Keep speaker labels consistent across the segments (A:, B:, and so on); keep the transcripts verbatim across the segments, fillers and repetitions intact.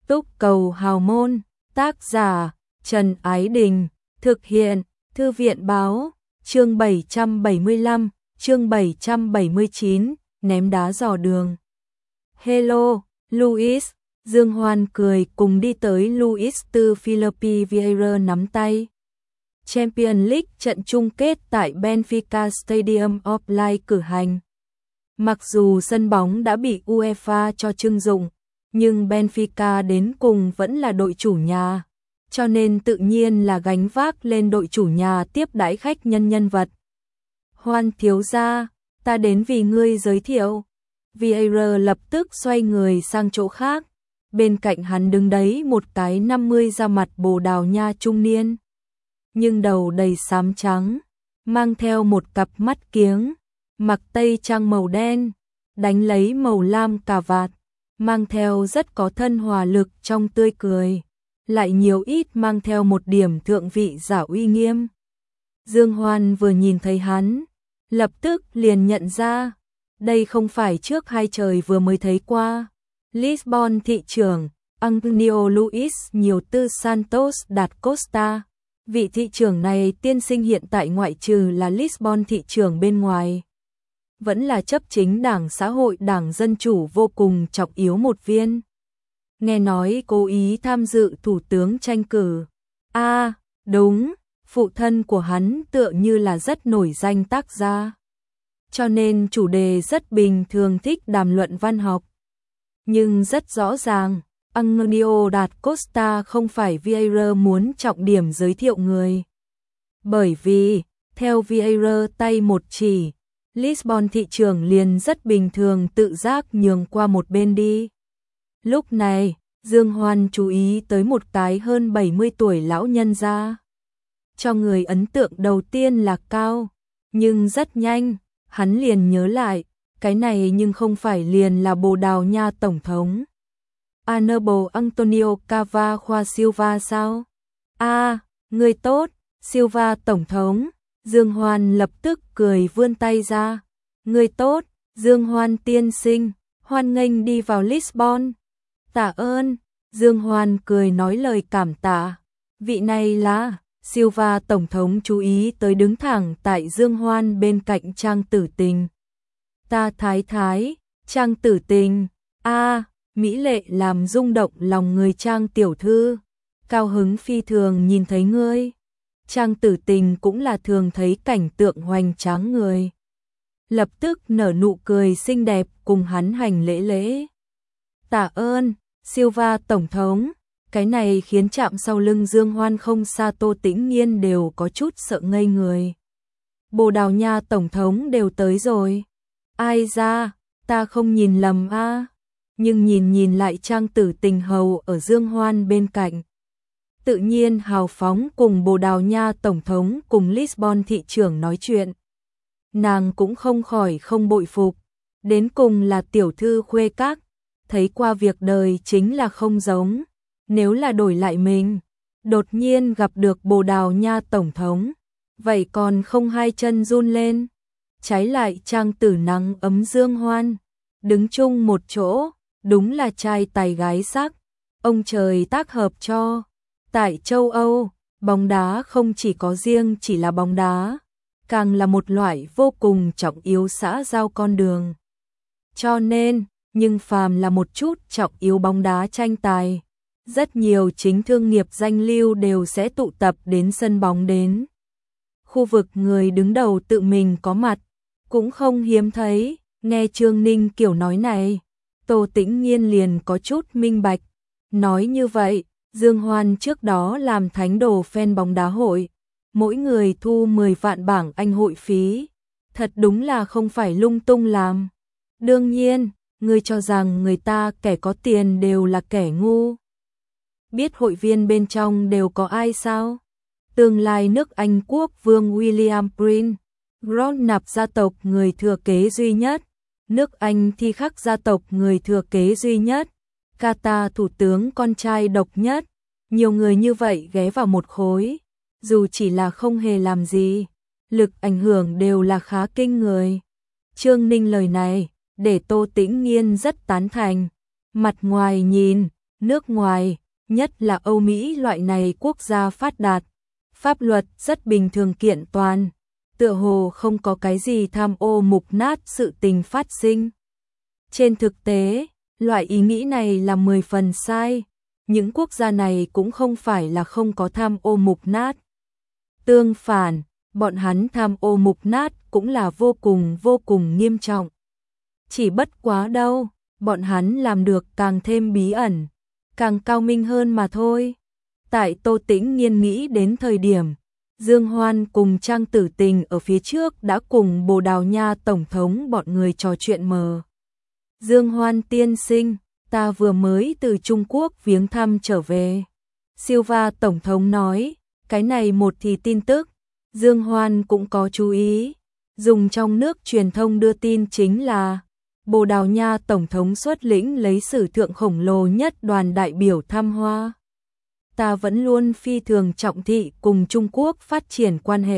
A: Túc Cầu Hào Môn, tác giả Trần Ái Đình, thực hiện Thư viện Báo, chương bảy trăm bảy mươi lăm, chương bảy trăm bảy mươi chín, ném đá dò đường. Hello, Luis, Dương Hoan cười cùng đi tới Luis từ Philippe Vieira nắm tay. Champions League trận chung kết tại Benfica Stadium of Light cử hành. Mặc dù sân bóng đã bị UEFA cho trưng dụng, nhưng Benfica đến cùng vẫn là đội chủ nhà, cho nên tự nhiên là gánh vác lên đội chủ nhà tiếp đãi khách nhân nhân vật. Hoan thiếu gia, ta đến vì ngươi giới thiệu. Vieira lập tức xoay người sang chỗ khác, bên cạnh hắn đứng đấy một cái năm mươi da mặt Bồ Đào Nha trung niên, nhưng đầu đầy xám trắng, mang theo một cặp mắt kiếng, mặc tây trang màu đen, đánh lấy màu lam cà vạt, mang theo rất có thân hòa lực trong tươi cười, lại nhiều ít mang theo một điểm thượng vị giả uy nghiêm. Dương Hoan vừa nhìn thấy hắn, lập tức liền nhận ra, đây không phải trước hai trời vừa mới thấy qua. Lisbon thị trưởng, Antonio Luis nhiều tư Santos da Costa. Vị thị trưởng này tiên sinh hiện tại ngoại trừ là Lisbon thị trưởng bên ngoài, vẫn là chấp chính đảng xã hội đảng Dân Chủ vô cùng trọng yếu một viên. Nghe nói cố ý tham dự thủ tướng tranh cử. A, à, đúng, phụ thân của hắn tựa như là rất nổi danh tác gia, cho nên chủ đề rất bình thường thích đàm luận văn học. Nhưng rất rõ ràng, Antonio da Costa không phải Vieira muốn trọng điểm giới thiệu người. Bởi vì, theo Vieira tay một chỉ, Lisbon thị trưởng liền rất bình thường tự giác nhường qua một bên đi. Lúc này, Dương Hoan chú ý tới một cái hơn bảy mươi tuổi lão nhân gia. Cho người ấn tượng đầu tiên là cao, nhưng rất nhanh, hắn liền nhớ lại, cái này nhưng không phải liền là Bồ Đào Nha Tổng thống Aníbal Antonio Cavaco Silva sao? A, à, người tốt, Silva Tổng thống. Dương Hoan lập tức cười vươn tay ra. Người tốt, Dương Hoan tiên sinh, hoan nghênh đi vào Lisbon. Tạ ơn, Dương Hoan cười nói lời cảm tạ. Vị này là Silva Tổng thống chú ý tới đứng thẳng tại Dương Hoan bên cạnh Trang Tử Tình. Ta thái thái, Trang Tử Tình, a à, mỹ lệ làm rung động lòng người Trang tiểu thư, cao hứng phi thường nhìn thấy ngươi. Trang Tử Tình cũng là thường thấy cảnh tượng hoành tráng người, lập tức nở nụ cười xinh đẹp cùng hắn hành lễ lễ. Tạ ơn, Silva Tổng thống. Cái này khiến chạm sau lưng Dương Hoan không xa Tô Tĩnh Nghiên đều có chút sợ ngây người. Bồ Đào Nha Tổng thống đều tới rồi. Ai ra, ta không nhìn lầm a à. Nhưng nhìn nhìn lại Trang Tử Tình hầu ở Dương Hoan bên cạnh, tự nhiên hào phóng cùng Bồ Đào Nha Tổng thống cùng Lisbon thị trưởng nói chuyện. Nàng cũng không khỏi không bội phục, đến cùng là tiểu thư khuê các, thấy qua việc đời chính là không giống. Nếu là đổi lại mình, đột nhiên gặp được Bồ Đào Nha Tổng thống, vậy còn không hai chân run lên. Trái lại Trang Tử nắng ấm Dương Hoan, đứng chung một chỗ, đúng là trai tài gái sắc, ông trời tác hợp cho. Tại châu Âu, bóng đá không chỉ có riêng chỉ là bóng đá, càng là một loại vô cùng trọng yếu xã giao con đường. Cho nên, nhưng phàm là một chút trọng yếu bóng đá tranh tài, rất nhiều chính thương nghiệp danh lưu đều sẽ tụ tập đến sân bóng đến. Khu vực người đứng đầu tự mình có mặt, cũng không hiếm thấy. Nghe Trương Ninh kiểu nói này, Tô Tĩnh Nghiên liền có chút minh bạch. Nói như vậy, Dương Hoan trước đó làm thánh đồ fan bóng đá hội, mỗi người thu mười vạn bảng Anh hội phí, thật đúng là không phải lung tung làm. Đương nhiên, ngươi cho rằng người ta kẻ có tiền đều là kẻ ngu. Biết hội viên bên trong đều có ai sao? Tương lai nước Anh quốc vương William Prince, Ron nạp gia tộc người thừa kế duy nhất, nước Anh Thi Khắc gia tộc người thừa kế duy nhất, Qatar thủ tướng con trai độc nhất, nhiều người như vậy ghé vào một khối, dù chỉ là không hề làm gì, lực ảnh hưởng đều là khá kinh người. Trương Ninh lời này, để Tô Tĩnh Nghiên rất tán thành, mặt ngoài nhìn, Nước ngoài, nhất là Âu Mỹ loại này quốc gia phát đạt, pháp luật rất bình thường kiện toàn, tựa hồ không có cái gì tham ô mục nát sự tình phát sinh. Trên thực tế, loại ý nghĩ này là mười phần sai, những quốc gia này cũng không phải là không có tham ô mục nát. Tương phản, bọn hắn tham ô mục nát cũng là vô cùng vô cùng nghiêm trọng. Chỉ bất quá đâu, bọn hắn làm được càng thêm bí ẩn, càng cao minh hơn mà thôi. Tại Tô Tĩnh Nghiên nghĩ đến thời điểm, Dương Hoan cùng Trang Tử Tình ở phía trước đã cùng Bồ Đào Nha Tổng thống bọn người trò chuyện mờ. Dương Hoan tiên sinh, ta vừa mới từ Trung Quốc viếng thăm trở về. Silva Tổng thống nói, cái này một thì tin tức, Dương Hoan cũng có chú ý. Dùng trong nước truyền thông đưa tin chính là Bồ Đào Nha Tổng thống xuất lĩnh lấy sử thượng khổng lồ nhất đoàn đại biểu thăm Hoa. Ta vẫn luôn phi thường trọng thị cùng Trung Quốc phát triển quan hệ.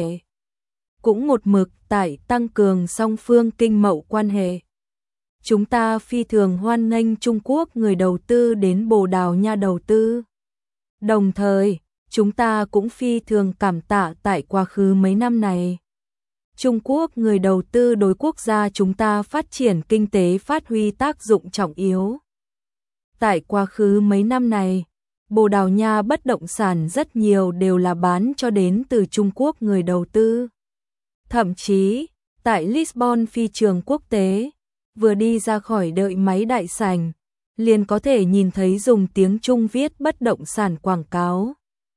A: Cũng một mực tại tăng cường song phương kinh mậu quan hệ. Chúng ta phi thường hoan nghênh Trung Quốc người đầu tư đến Bồ Đào Nha đầu tư. Đồng thời, chúng ta cũng phi thường cảm tạ tại quá khứ mấy năm này. Trung Quốc người đầu tư đối quốc gia chúng ta phát triển kinh tế phát huy tác dụng trọng yếu. Tại quá khứ mấy năm này, Bồ Đào Nha bất động sản rất nhiều đều là bán cho đến từ Trung Quốc người đầu tư. Thậm chí, tại Lisbon phi trường quốc tế, vừa đi ra khỏi đợi máy đại sảnh, liền có thể nhìn thấy dùng tiếng Trung viết bất động sản quảng cáo.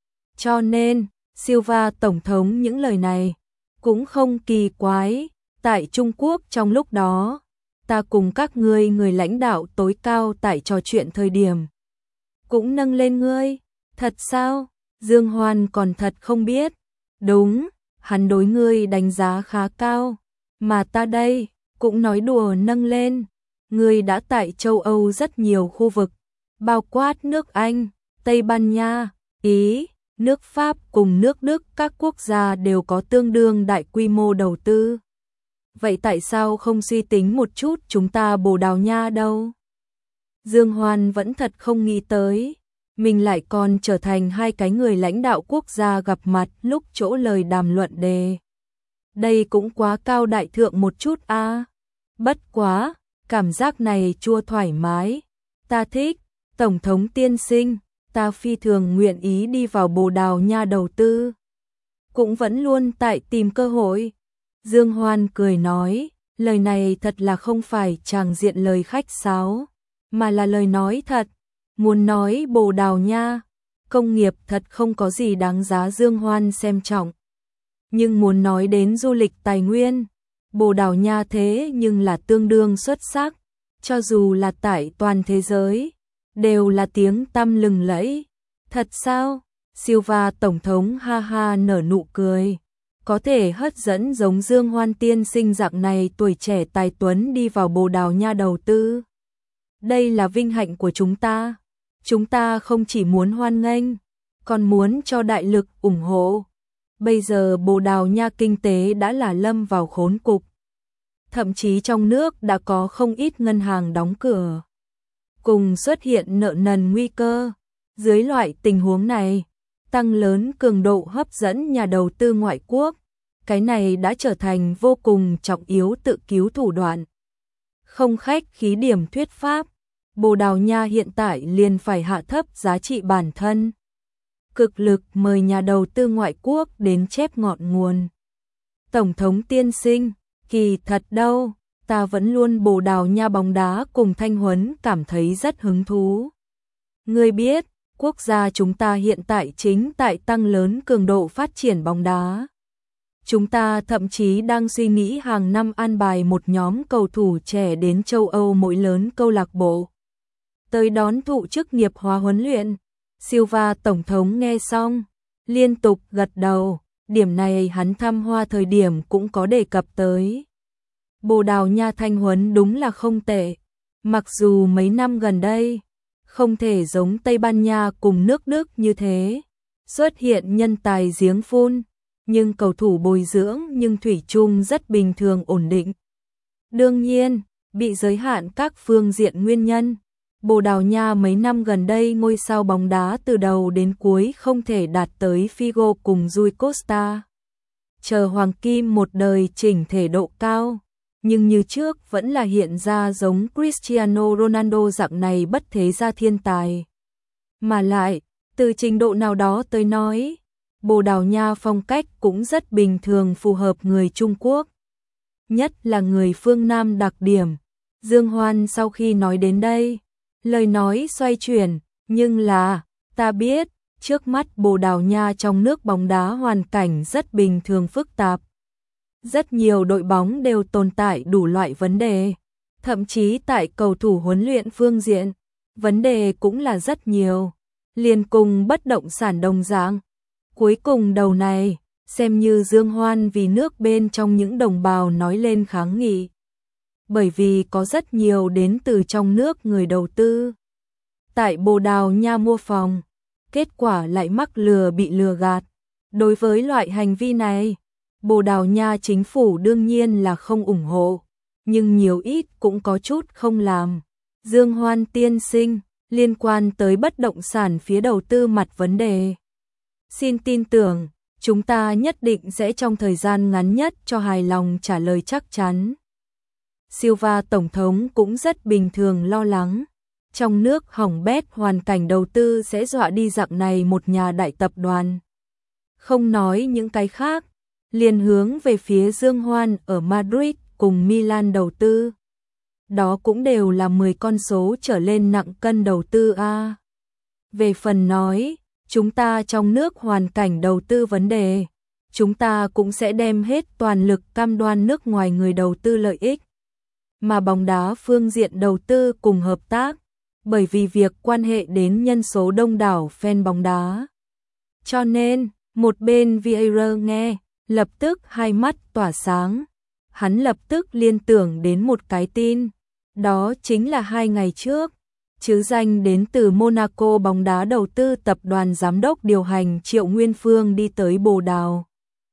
A: Cho nên, Silva Tổng thống những lời này cũng không kỳ quái. Tại Trung Quốc trong lúc đó, ta cùng các ngươi người lãnh đạo tối cao tại trò chuyện thời điểm cũng nâng lên ngươi. Thật sao? Dương Hoan còn thật không biết. Đúng, hắn đối ngươi đánh giá khá cao, mà ta đây cũng nói đùa nâng lên. Ngươi đã tại châu Âu rất nhiều khu vực, bao quát nước Anh, Tây Ban Nha, Ý, nước Pháp cùng nước Đức, các quốc gia đều có tương đương đại quy mô đầu tư. Vậy tại sao không suy tính một chút chúng ta Bồ Đào Nha đâu? Dương Hoan vẫn thật không nghĩ tới, mình lại còn trở thành hai cái người lãnh đạo quốc gia gặp mặt lúc chỗ lời đàm luận đề. Đây cũng quá cao đại thượng một chút a. À. Bất quá, cảm giác này chua thoải mái. Ta thích, Tổng thống tiên sinh, ta phi thường nguyện ý đi vào Bồ Đào Nha đầu tư. Cũng vẫn luôn tại tìm cơ hội. Dương Hoan cười nói, lời này thật là không phải tràng diện lời khách sáo, mà là lời nói thật. Muốn nói Bồ Đào Nha, công nghiệp thật không có gì đáng giá Dương Hoan xem trọng. Nhưng muốn nói đến du lịch tài nguyên, Bồ Đào Nha thế nhưng là tương đương xuất sắc, cho dù là tại toàn thế giới, đều là tiếng tăm lừng lẫy. Thật sao? Silva Tổng thống ha ha nở nụ cười. Có thể hấp dẫn giống Dương Hoan tiên sinh dạng này tuổi trẻ tài tuấn đi vào Bồ Đào Nha đầu tư. Đây là vinh hạnh của chúng ta. Chúng ta không chỉ muốn hoan nghênh, còn muốn cho đại lực ủng hộ. Bây giờ Bồ Đào Nha kinh tế đã là lâm vào khốn cục. Thậm chí trong nước đã có không ít ngân hàng đóng cửa. Cùng xuất hiện nợ nần nguy cơ. Dưới loại tình huống này, tăng lớn cường độ hấp dẫn nhà đầu tư ngoại quốc. Cái này đã trở thành vô cùng trọng yếu tự cứu thủ đoạn. Không khách khí điểm thuyết pháp, Bồ Đào Nha hiện tại liền phải hạ thấp giá trị bản thân. Cực lực mời nhà đầu tư ngoại quốc đến chép ngọn nguồn. Tổng thống tiên sinh, kỳ thật đâu, ta vẫn luôn Bồ Đào Nha bóng đá cùng Thanh Huấn cảm thấy rất hứng thú. Ngươi biết, quốc gia chúng ta hiện tại chính tại tăng lớn cường độ phát triển bóng đá. Chúng ta thậm chí đang suy nghĩ hàng năm an bài một nhóm cầu thủ trẻ đến châu Âu mỗi lớn câu lạc bộ. Tới đón thụ chức nghiệp hóa huấn luyện. Silva Tổng thống nghe xong, liên tục gật đầu, điểm này hắn thăm Hoa thời điểm cũng có đề cập tới. Bồ Đào Nha Thanh Huấn đúng là không tệ, mặc dù mấy năm gần đây, không thể giống Tây Ban Nha cùng nước Đức như thế, xuất hiện nhân tài giếng phun, nhưng cầu thủ bồi dưỡng nhưng thủy chung rất bình thường ổn định. Đương nhiên, bị giới hạn các phương diện nguyên nhân, Bồ Đào Nha mấy năm gần đây ngôi sao bóng đá từ đầu đến cuối không thể đạt tới Figo cùng Rui Costa. Chờ Hoàng Kim một đời chỉnh thể độ cao, nhưng như trước vẫn là hiện ra giống Cristiano Ronaldo dạng này bất thế gia thiên tài. Mà lại, từ trình độ nào đó tới nói, Bồ Đào Nha phong cách cũng rất bình thường phù hợp người Trung Quốc. Nhất là người phương Nam đặc điểm. Dương Hoan sau khi nói đến đây, lời nói xoay chuyển, nhưng là, ta biết, trước mắt Bồ Đào Nha trong nước bóng đá hoàn cảnh rất bình thường phức tạp. Rất nhiều đội bóng đều tồn tại đủ loại vấn đề, thậm chí tại cầu thủ huấn luyện phương diện, vấn đề cũng là rất nhiều, liền cùng bất động sản đồng dạng. Cuối cùng đầu này, xem như Dương Hoan vì nước bên trong những đồng bào nói lên kháng nghị. Bởi vì có rất nhiều đến từ trong nước người đầu tư. Tại Bồ Đào Nha mua phòng, kết quả lại mắc lừa bị lừa gạt. Đối với loại hành vi này, Bồ Đào Nha chính phủ đương nhiên là không ủng hộ, nhưng nhiều ít cũng có chút không làm. Dương Hoan tiên sinh, liên quan tới bất động sản phía đầu tư mặt vấn đề. Xin tin tưởng, chúng ta nhất định sẽ trong thời gian ngắn nhất cho hài lòng trả lời chắc chắn. Silva Tổng thống cũng rất bình thường lo lắng. Trong nước hỏng bét hoàn cảnh đầu tư sẽ dọa đi dạng này một nhà đại tập đoàn. Không nói những cái khác, liền hướng về phía Dương Hoan ở Madrid cùng Milan đầu tư. Đó cũng đều là mười con số trở lên nặng cân đầu tư a. Về phần nói, chúng ta trong nước hoàn cảnh đầu tư vấn đề, chúng ta cũng sẽ đem hết toàn lực cam đoan nước ngoài người đầu tư lợi ích. Mà bóng đá phương diện đầu tư cùng hợp tác, bởi vì việc quan hệ đến nhân số đông đảo fan bóng đá. Cho nên, một bên Vieira nghe, lập tức hai mắt tỏa sáng. Hắn lập tức liên tưởng đến một cái tin, đó chính là hai ngày trước, chứ danh đến từ Monaco bóng đá đầu tư tập đoàn giám đốc điều hành Triệu Nguyên Phương đi tới Bồ Đào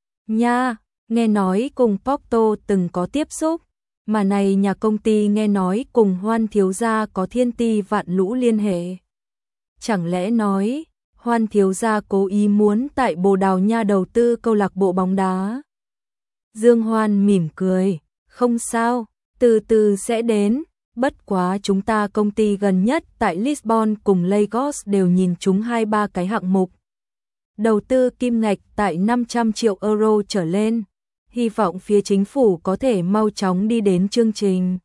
A: Nha, nghe nói cùng Porto từng có tiếp xúc. Mà này nhà công ty nghe nói cùng Hoan thiếu gia có thiên ti vạn lũ liên hệ. Chẳng lẽ nói, Hoan thiếu gia cố ý muốn tại Bồ Đào Nha đầu tư câu lạc bộ bóng đá? Dương Hoan mỉm cười, không sao, từ từ sẽ đến, bất quá chúng ta công ty gần nhất tại Lisbon cùng Lagos đều nhìn chúng hai ba cái hạng mục. Đầu tư kim ngạch tại năm trăm triệu euro trở lên. Hy vọng phía chính phủ có thể mau chóng đi đến chương trình.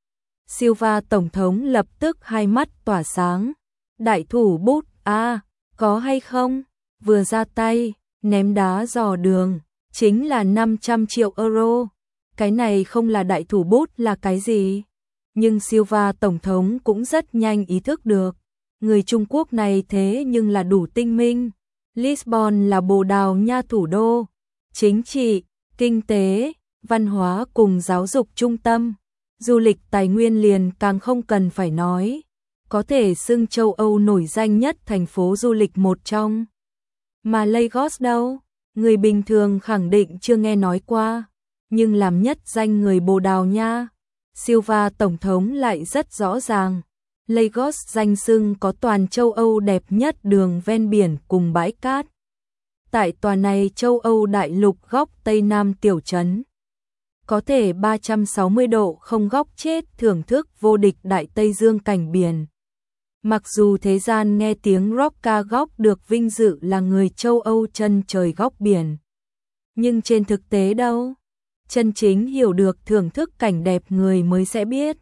A: Silva Tổng thống lập tức hai mắt tỏa sáng. Đại thủ bút, a à, có hay không? Vừa ra tay, ném đá dò đường, chính là năm trăm triệu euro. Cái này không là đại thủ bút là cái gì? Nhưng Silva Tổng thống cũng rất nhanh ý thức được. Người Trung Quốc này thế nhưng là đủ tinh minh. Lisbon là Bồ Đào Nha thủ đô. Chính trị, kinh tế, văn hóa cùng giáo dục trung tâm, du lịch tài nguyên liền càng không cần phải nói, có thể xưng châu Âu nổi danh nhất thành phố du lịch một trong. Mà Lagos đâu, người bình thường khẳng định chưa nghe nói qua, nhưng làm nhất danh người Bồ Đào Nha, Silva Tổng thống lại rất rõ ràng. Lagos danh xưng có toàn châu Âu đẹp nhất đường ven biển cùng bãi cát. Tại tòa này châu Âu đại lục góc Tây Nam tiểu trấn, có thể ba trăm sáu mươi độ không góc chết thưởng thức vô địch Đại Tây Dương cảnh biển. Mặc dù thế gian nghe tiếng Rocca góc được vinh dự là người châu Âu chân trời góc biển, nhưng trên thực tế đâu, chân chính hiểu được thưởng thức cảnh đẹp người mới sẽ biết.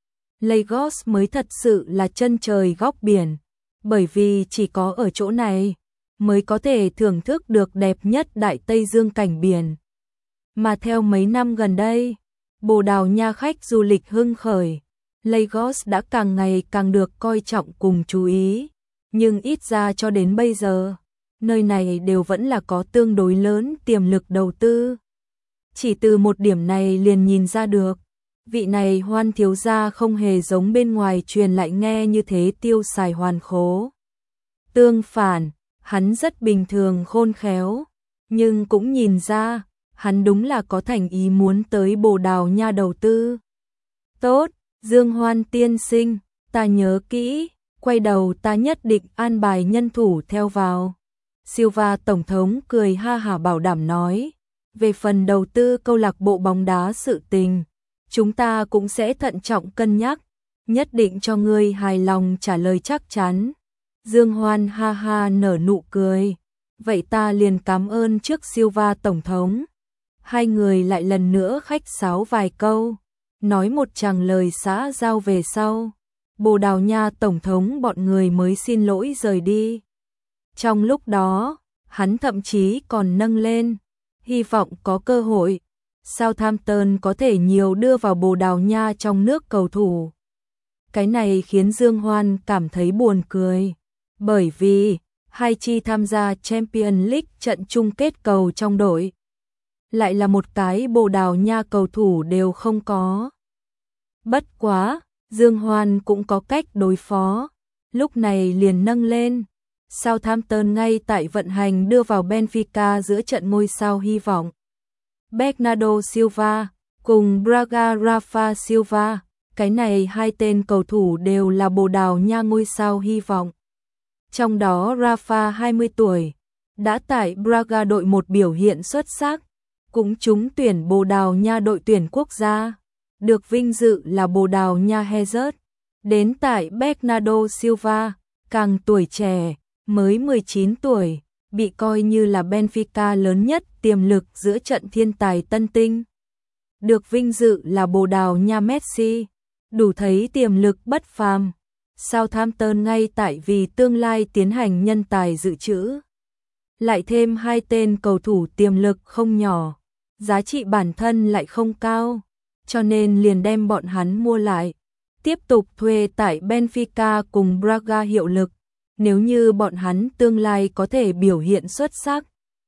A: Lagos mới thật sự là chân trời góc biển, bởi vì chỉ có ở chỗ này mới có thể thưởng thức được đẹp nhất Đại Tây Dương cảnh biển. Mà theo mấy năm gần đây, Bồ Đào Nha khách du lịch hưng khởi, Lagos đã càng ngày càng được coi trọng cùng chú ý, nhưng ít ra cho đến bây giờ, nơi này đều vẫn là có tương đối lớn tiềm lực đầu tư. Chỉ từ một điểm này liền nhìn ra được, vị này Hoan thiếu gia không hề giống bên ngoài truyền lại nghe như thế tiêu xài hoàn khố. Tương phản, hắn rất bình thường khôn khéo, nhưng cũng nhìn ra, hắn đúng là có thành ý muốn tới Bồ Đào Nha đầu tư. Tốt, Dương Hoan tiên sinh, ta nhớ kỹ, quay đầu ta nhất định an bài nhân thủ theo vào. Silva tổng thống cười ha hả bảo đảm nói, về phần đầu tư câu lạc bộ bóng đá sự tình, chúng ta cũng sẽ thận trọng cân nhắc, nhất định cho ngươi hài lòng trả lời chắc chắn. Dương Hoan ha ha nở nụ cười, vậy ta liền cảm ơn trước Silva tổng thống. Hai người lại lần nữa khách sáo vài câu, nói một tràng lời xã giao về sau. Bồ Đào Nha tổng thống bọn người mới xin lỗi rời đi. Trong lúc đó, hắn thậm chí còn nâng lên, hy vọng có cơ hội, Southampton có thể nhiều đưa vào Bồ Đào Nha trong nước cầu thủ. Cái này khiến Dương Hoan cảm thấy buồn cười, bởi vì hai chi tham gia Champions League trận chung kết cầu trong đội, lại là một cái Bồ Đào Nha cầu thủ đều không có. Bất quá, Dương Hoan cũng có cách đối phó, lúc này liền nâng lên. Southampton ngay tại vận hành đưa vào Benfica giữa trận ngôi sao hy vọng. Bernardo Silva cùng Braga Rafa Silva, cái này hai tên cầu thủ đều là Bồ Đào Nha ngôi sao hy vọng. Trong đó Rafa hai mươi tuổi, đã tại Braga đội một biểu hiện xuất sắc, cũng trúng tuyển Bồ Đào Nha đội tuyển quốc gia, được vinh dự là Bồ Đào Nha Hazard. Đến tại Bernardo Silva, càng tuổi trẻ, mới mười chín tuổi, bị coi như là Benfica lớn nhất tiềm lực giữa trận thiên tài tân tinh. Được vinh dự là Bồ Đào Nha Messi, đủ thấy tiềm lực bất phàm. Southampton ngay tại vì tương lai tiến hành nhân tài dự trữ. Lại thêm hai tên cầu thủ tiềm lực không nhỏ, giá trị bản thân lại không cao, cho nên liền đem bọn hắn mua lại, tiếp tục thuê tại Benfica cùng Braga hiệu lực. Nếu như bọn hắn tương lai có thể biểu hiện xuất sắc,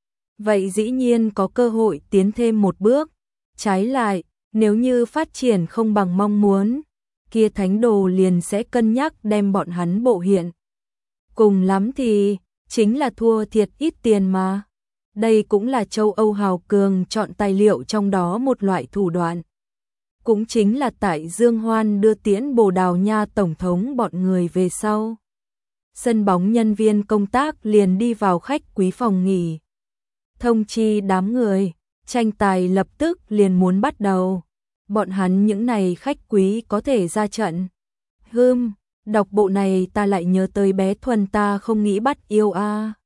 A: vậy dĩ nhiên có cơ hội tiến thêm một bước. Trái lại, nếu như phát triển không bằng mong muốn, kia thánh đồ liền sẽ cân nhắc đem bọn hắn bộ hiện. Cùng lắm thì, chính là thua thiệt ít tiền mà. Đây cũng là châu Âu hào cường chọn tài liệu trong đó một loại thủ đoạn. Cũng chính là tại Dương Hoan đưa tiễn Bồ Đào Nha tổng thống bọn người về sau. Sân bóng nhân viên công tác liền đi vào khách quý phòng nghỉ. Thông chi đám người, tranh tài lập tức liền muốn bắt đầu. Bọn hắn những này khách quý có thể ra trận. Hừm, đọc bộ này ta lại nhớ tới bé Thuần ta không nghĩ bắt yêu a. À.